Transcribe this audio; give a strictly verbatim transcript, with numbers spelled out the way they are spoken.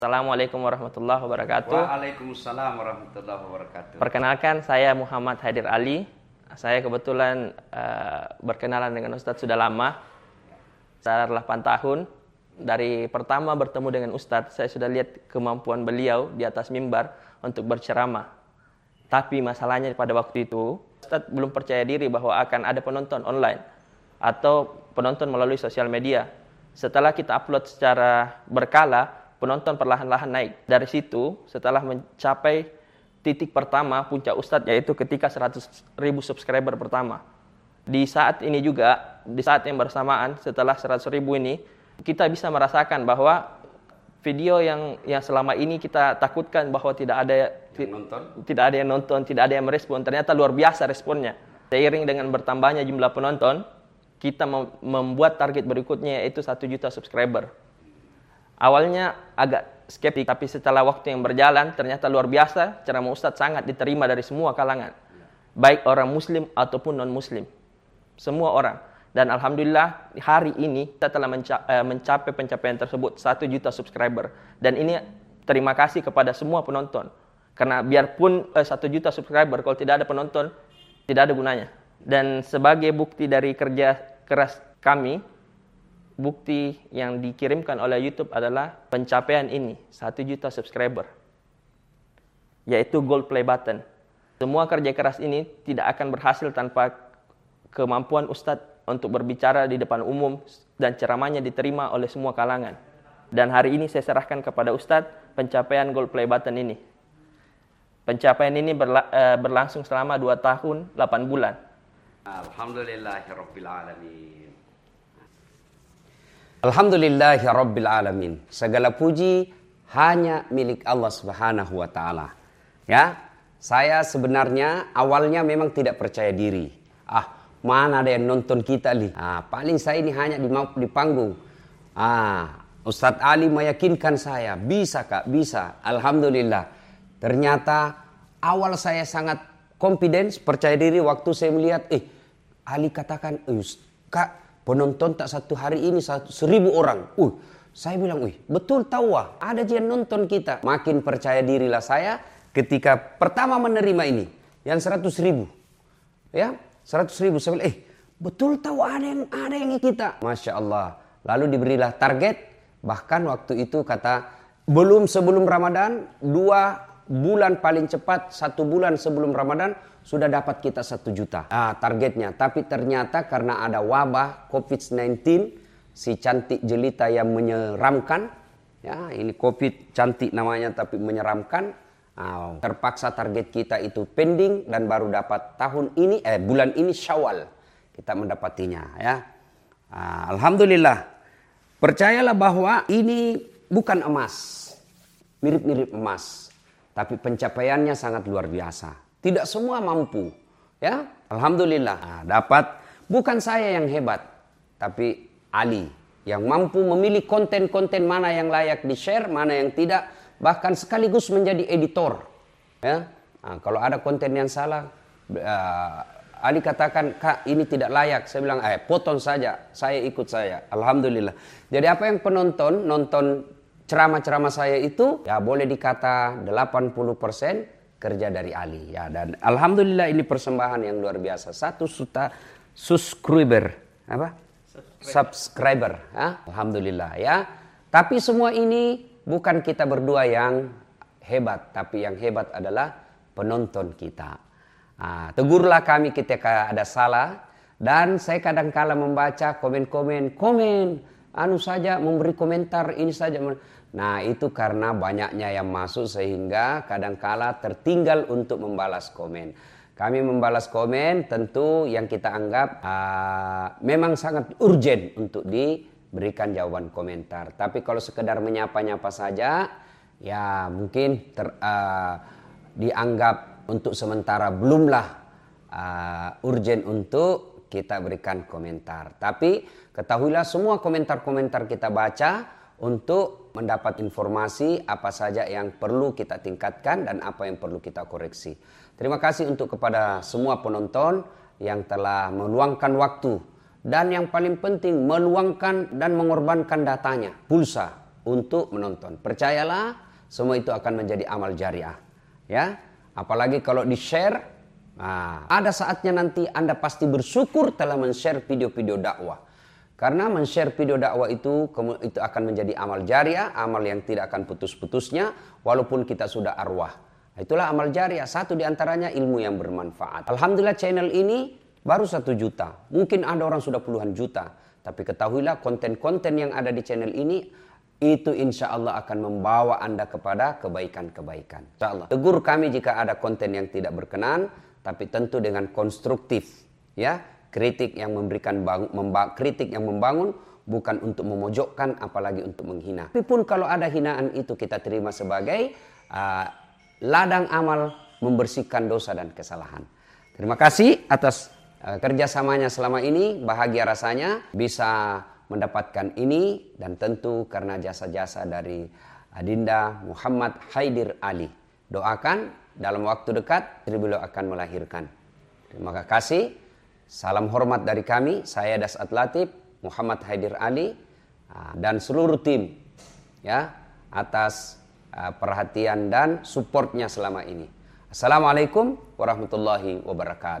Assalamualaikum warahmatullahi wabarakatuh. Waalaikumsalam warahmatullahi wabarakatuh. Perkenalkan, saya Muhammad Haidir Ali. Saya kebetulan uh, berkenalan dengan Ustadz sudah lama, sekitar delapan tahun. Dari pertama bertemu dengan Ustadz, saya sudah lihat kemampuan beliau di atas mimbar untuk berceramah. Tapi masalahnya pada waktu itu, Ustadz belum percaya diri bahwa akan ada penonton online atau penonton melalui sosial media. Setelah kita upload secara berkala, penonton perlahan-lahan naik. Dari situ, setelah mencapai titik pertama, puncak Ustadz, yaitu ketika seratus ribu subscriber pertama. Di saat ini juga, di saat yang bersamaan, setelah seratus ribu ini, kita bisa merasakan bahwa video yang yang selama ini kita takutkan bahwa tidak ada yang nonton, tidak ada yang nonton, tidak ada yang merespon, ternyata luar biasa responnya. Seiring dengan bertambahnya jumlah penonton, kita membuat target berikutnya, yaitu satu juta subscriber. Awalnya agak skeptik, tapi setelah waktu yang berjalan, ternyata luar biasa, ceramah Ustadz sangat diterima dari semua kalangan. Baik orang muslim ataupun non-muslim. Semua orang. Dan Alhamdulillah, hari ini kita telah menca- mencapai pencapaian tersebut, satu juta subscriber. Dan ini terima kasih kepada semua penonton. Karena biarpun eh, satu juta subscriber, kalau tidak ada penonton, tidak ada gunanya. Dan sebagai bukti dari kerja keras kami, bukti yang dikirimkan oleh YouTube adalah pencapaian ini, satu juta subscriber. Yaitu gold play button. Semua kerja keras ini tidak akan berhasil tanpa kemampuan Ustadz untuk berbicara di depan umum dan ceramahnya diterima oleh semua kalangan. Dan hari ini saya serahkan kepada Ustadz pencapaian gold play button ini. Pencapaian ini berla- uh, berlangsung selama dua tahun, delapan bulan. Alhamdulillahirabbil alamin. Alhamdulillahirabbil alamin. Segala puji hanya milik Allah Subhanahu wa taala. Ya, saya sebenarnya awalnya memang tidak percaya diri. Ah, mana ada yang nonton kita nih? Ah, paling saya ini hanya di, di panggung. Ah, Ustadz Ali meyakinkan saya, bisa Kak, bisa. Alhamdulillah. Ternyata awal saya sangat confidence, percaya diri waktu saya melihat, eh, Ali katakan, eh, Kak, penonton tak satu hari ini satu, seribu orang. Uh, saya bilang, wih, betul tahu wah, ada yang nonton kita. Makin percaya dirilah saya ketika pertama menerima ini, yang seratus ribu. Ya, seratus ribu. Saya bilang, eh, betul tahu ada yang ada yang kita. Masya Allah. Lalu diberilah target. Bahkan waktu itu kata, belum sebelum Ramadan, dua bulan paling cepat, satu bulan sebelum Ramadan, sudah dapat kita satu juta ah, targetnya. Tapi ternyata karena ada wabah covid sembilan belas, si cantik jelita yang menyeramkan, ya ini covid cantik namanya tapi menyeramkan, ah, terpaksa target kita itu pending dan baru dapat tahun ini eh bulan ini Syawal kita mendapatinya ya. Ah, Alhamdulillah. Percayalah bahwa ini bukan emas, mirip-mirip emas, tapi pencapaiannya sangat luar biasa. Tidak semua mampu, ya. Alhamdulillah, nah, dapat. Bukan saya yang hebat, tapi Ali yang mampu memilih konten-konten mana yang layak di-share, mana yang tidak, bahkan sekaligus menjadi editor. Ya, nah, kalau ada konten yang salah, uh, Ali katakan, Kak, ini tidak layak. Saya bilang, eh, potong saja, saya ikut saya. Alhamdulillah. Jadi apa yang penonton nonton ceramah-ceramah saya itu, ya boleh dikata delapan puluh persen kerja dari Ali ya. Dan alhamdulillah ini persembahan yang luar biasa, satu juta subscriber apa subscriber ya. Alhamdulillah ya. Tapi semua ini bukan kita berdua yang hebat, tapi yang hebat adalah penonton kita. Nah, tegurlah kami ketika ada salah. Dan saya kadang-kala membaca komen-komen komen anu saja, memberi komentar ini saja. Nah, itu karena banyaknya yang masuk sehingga kadangkala tertinggal untuk membalas komen. Kami membalas komen tentu yang kita anggap uh, memang sangat urgent untuk diberikan jawaban komentar. Tapi kalau sekedar menyapa-nyapa saja, ya mungkin ter, uh, dianggap untuk sementara belumlah uh, urgent untuk kita berikan komentar. Tapi ketahuilah semua komentar-komentar kita baca untuk mendapat informasi apa saja yang perlu kita tingkatkan dan apa yang perlu kita koreksi. Terima kasih untuk kepada semua penonton yang telah meluangkan waktu dan yang paling penting meluangkan dan mengorbankan datanya, pulsa untuk menonton. Percayalah, semua itu akan menjadi amal jariah. Ya, apalagi kalau di-share, nah, ada saatnya nanti Anda pasti bersyukur telah men-share video-video dakwah. Karena men-share video dakwah itu itu akan menjadi amal jariah, amal yang tidak akan putus-putusnya walaupun kita sudah arwah. Itulah amal jariah. Satu di antaranya ilmu yang bermanfaat. Alhamdulillah channel ini baru satu juta. Mungkin ada orang sudah puluhan juta. Tapi ketahuilah konten-konten yang ada di channel ini itu insya Allah akan membawa Anda kepada kebaikan-kebaikan. Insya Allah. Tegur kami jika ada konten yang tidak berkenan, tapi tentu dengan konstruktif, ya, kritik yang memberikan bang, memba, kritik yang membangun, bukan untuk memojokkan, apalagi untuk menghina. Tapi pun kalau ada hinaan itu kita terima sebagai uh, ladang amal membersihkan dosa dan kesalahan. Terima kasih atas uh, kerjasamanya selama ini. Bahagia rasanya bisa mendapatkan ini, dan tentu karena jasa-jasa dari Adinda Muhammad Haidir Ali. Doakan dalam waktu dekat beliau akan melahirkan. Terima kasih. Salam hormat dari kami, saya Dasat Latif Muhammad Haidir Ali dan seluruh tim, ya, atas perhatian dan supportnya selama ini. Assalamualaikum warahmatullahi wabarakatuh.